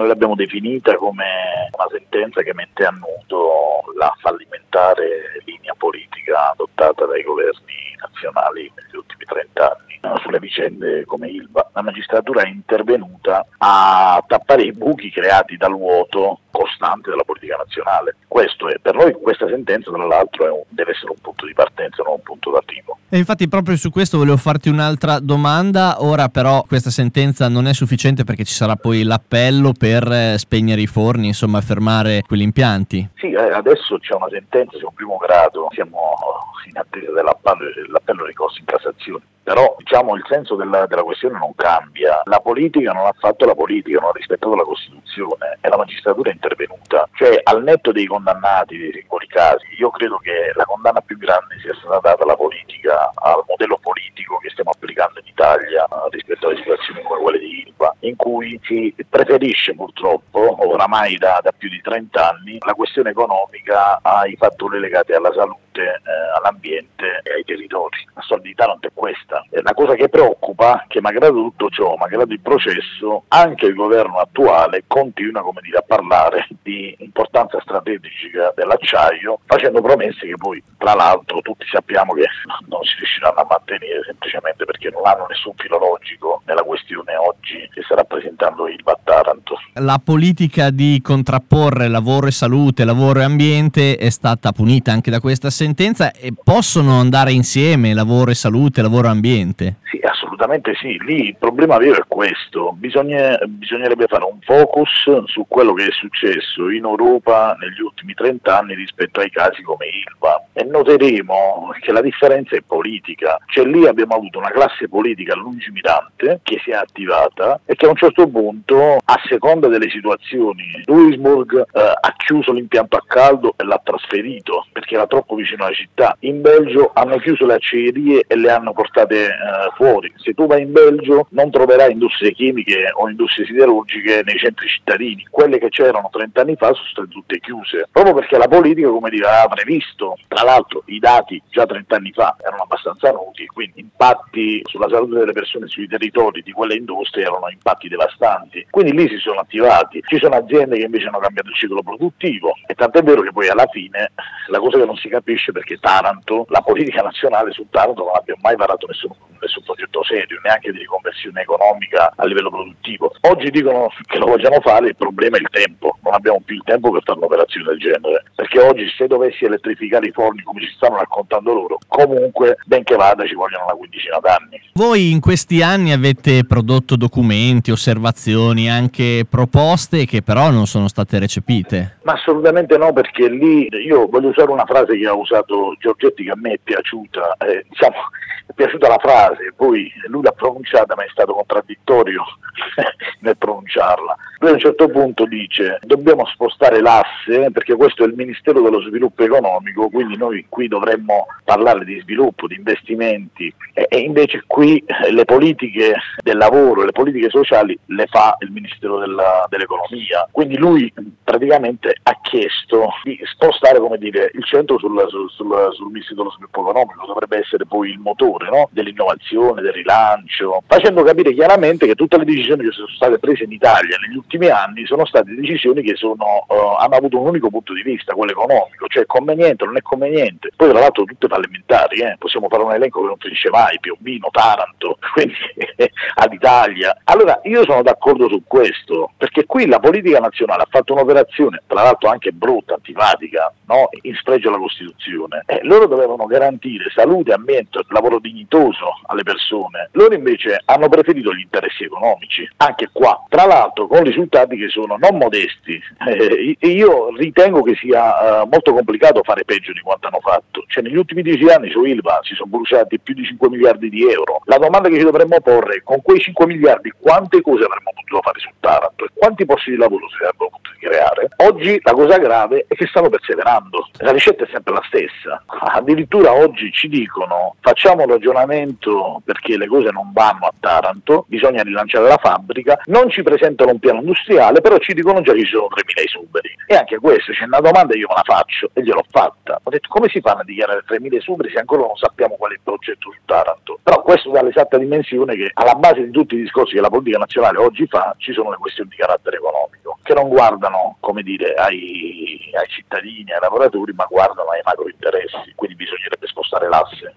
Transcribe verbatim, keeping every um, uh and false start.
noi l'abbiamo definita come una sentenza che mette a nudo la fallimentare linea politica adottata dai governi nazionali negli ultimi trent'anni sulle vicende come Ilva. La magistratura è intervenuta a tappare i buchi creati dal vuoto costante della politica nazionale. Questo è, per noi questa sentenza tra l'altro è un, deve essere un punto di partenza, non un punto d'arrivo. E infatti proprio su questo volevo farti un'altra domanda. Ora però questa sentenza non è sufficiente perché ci sarà poi l'appello per spegnere i forni, insomma fermare quegli impianti. Sì, adesso c'è una sentenza, c'è un primo grado, siamo in attesa dell'appello, dell'appello ricorso in Cassazione. Però diciamo il senso della, della questione non cambia. La politica non ha fatto la politica, non ha rispettato la Costituzione e la magistratura è intervenuta. Cioè al netto dei condannati, dei singoli casi, io credo che la condanna più grande sia stata data alla politica, al modello politico che stiamo applicando in Italia rispetto alle situazioni come quelle di Ilva, in cui si preferisce purtroppo, oramai da, da più di trent'anni, la questione economica ai fattori legati alla salute, eh, all'ambiente e ai territori. La solidità non è questa. La cosa che preoccupa è che malgrado tutto ciò, malgrado il processo, anche il governo attuale continua, come dire, a parlare di importanza strategica dell'acciaio, facendo promesse che poi, tra l'altro, tutti sappiamo che non si riusciranno a mantenere semplicemente perché non hanno nessun filo logico nella questione oggi che sta rappresentando Ilva a Taranto. La politica di contrapporre lavoro e salute, lavoro e ambiente è stata punita anche da questa sentenza, e possono andare insieme lavoro e salute, lavoro e ambiente? Sì, assolutamente sì. Lì il problema vero è questo: Bisogna, bisognerebbe fare un focus su quello che è successo in Europa negli ultimi trent'anni rispetto ai casi come Ilva, e noteremo che la differenza è politica. Cioè lì abbiamo avuto una classe politica lungimirante che si è attivata e che a un certo punto, a seconda delle situazioni, Duisburg eh, ha chiuso l'impianto a caldo e l'ha trasferito perché era troppo vicino alla città. In Belgio hanno chiuso le acciaierie e le hanno portate Uh, fuori. Se tu vai in Belgio non troverai industrie chimiche o industrie siderurgiche nei centri cittadini. Quelle che c'erano trent'anni fa sono state tutte chiuse, proprio perché la politica, come dire, aveva previsto. Tra l'altro i dati già trent'anni fa erano abbastanza noti, quindi impatti sulla salute delle persone e sui territori di quelle industrie erano impatti devastanti. Quindi lì si sono attivati. Ci sono aziende che invece hanno cambiato il ciclo produttivo, e tant'è vero che poi alla fine la cosa che non si capisce, perché Taranto, la politica nazionale su Taranto non abbia mai varato nessun nessun progetto serio, neanche di riconversione economica a livello produttivo. Oggi dicono che lo vogliano fare, il problema è il tempo. Non abbiamo più il tempo per fare un'operazione del genere, perché oggi se dovessi elettrificare i forni come ci stanno raccontando loro, comunque benché vada ci vogliono una quindicina d'anni. Voi in questi anni avete prodotto documenti, osservazioni, anche proposte che però non sono state recepite. Ma assolutamente no, perché lì io voglio usare una frase che ha usato Giorgetti, che a me è piaciuta, eh, diciamo è piaciuta la frase, poi lui l'ha pronunciata ma è stato contraddittorio nel pronunciarla. Lui a un certo punto dice: dobbiamo spostare l'asse perché questo è il Ministero dello Sviluppo Economico, quindi noi qui dovremmo parlare di sviluppo, di investimenti, e, e invece qui le politiche del lavoro, le politiche sociali le fa il Ministero della, dell'Economia. Quindi lui praticamente ha chiesto di spostare, come dire, il centro sul, sul, sul, sul Ministero dello Sviluppo Economico, dovrebbe essere poi il motore, no? Dell'innovazione, del rilancio, facendo capire chiaramente che tutte le decisioni che sono state prese in Italia negli ultimi anni sono state decisioni che sono, uh, hanno avuto un unico punto di vista, quello economico, cioè conveniente o non è conveniente. Poi tra l'altro tutte fallimentari, eh? Possiamo fare un elenco che non finisce mai: Piombino, Taranto, quindi all'Italia. Allora io sono d'accordo su questo, perché qui la politica nazionale ha fatto un'operazione, tra l'altro anche brutta, antipatica, no? In spregio alla Costituzione. Eh, loro dovevano garantire salute, ambiente, lavoro dignitoso alle persone. Loro invece hanno preferito gli interessi economici, anche qua, tra l'altro con risultati che sono non modesti. Eh, io ritengo che sia uh, molto complicato fare peggio di quanto hanno fatto. Cioè negli ultimi dieci anni su Ilva si sono bruciati più di cinque miliardi di euro. La domanda che ci dovremmo porre è: con quei cinque miliardi quante cose avremmo potuto fare su Taranto e quanti posti di lavoro si sarebbero potuti creare? Oggi la cosa grave è che stanno perseverando. La ricetta è sempre la stessa. Addirittura oggi ci dicono: facciamo un ragionamento perché le cose non vanno a Taranto, bisogna rilanciare la fabbrica, non ci presentano un piano industriale, però ci dicono già che ci sono tremila esuberi. E anche questo, c'è una domanda, io me la faccio e gliel'ho fatta. Ho detto: come si fanno a dichiarare tremila esuberi se ancora non sappiamo qual è il progetto su Taranto? Però questo dà l'esatta dimensione che alla base di tutti i discorsi che la politica nazionale oggi fa ci sono le questioni di carattere economico. che non guardano, come dire, ai, ai cittadini, ai lavoratori, ma guardano ai macro interessi, quindi bisognerebbe spostare l'asse.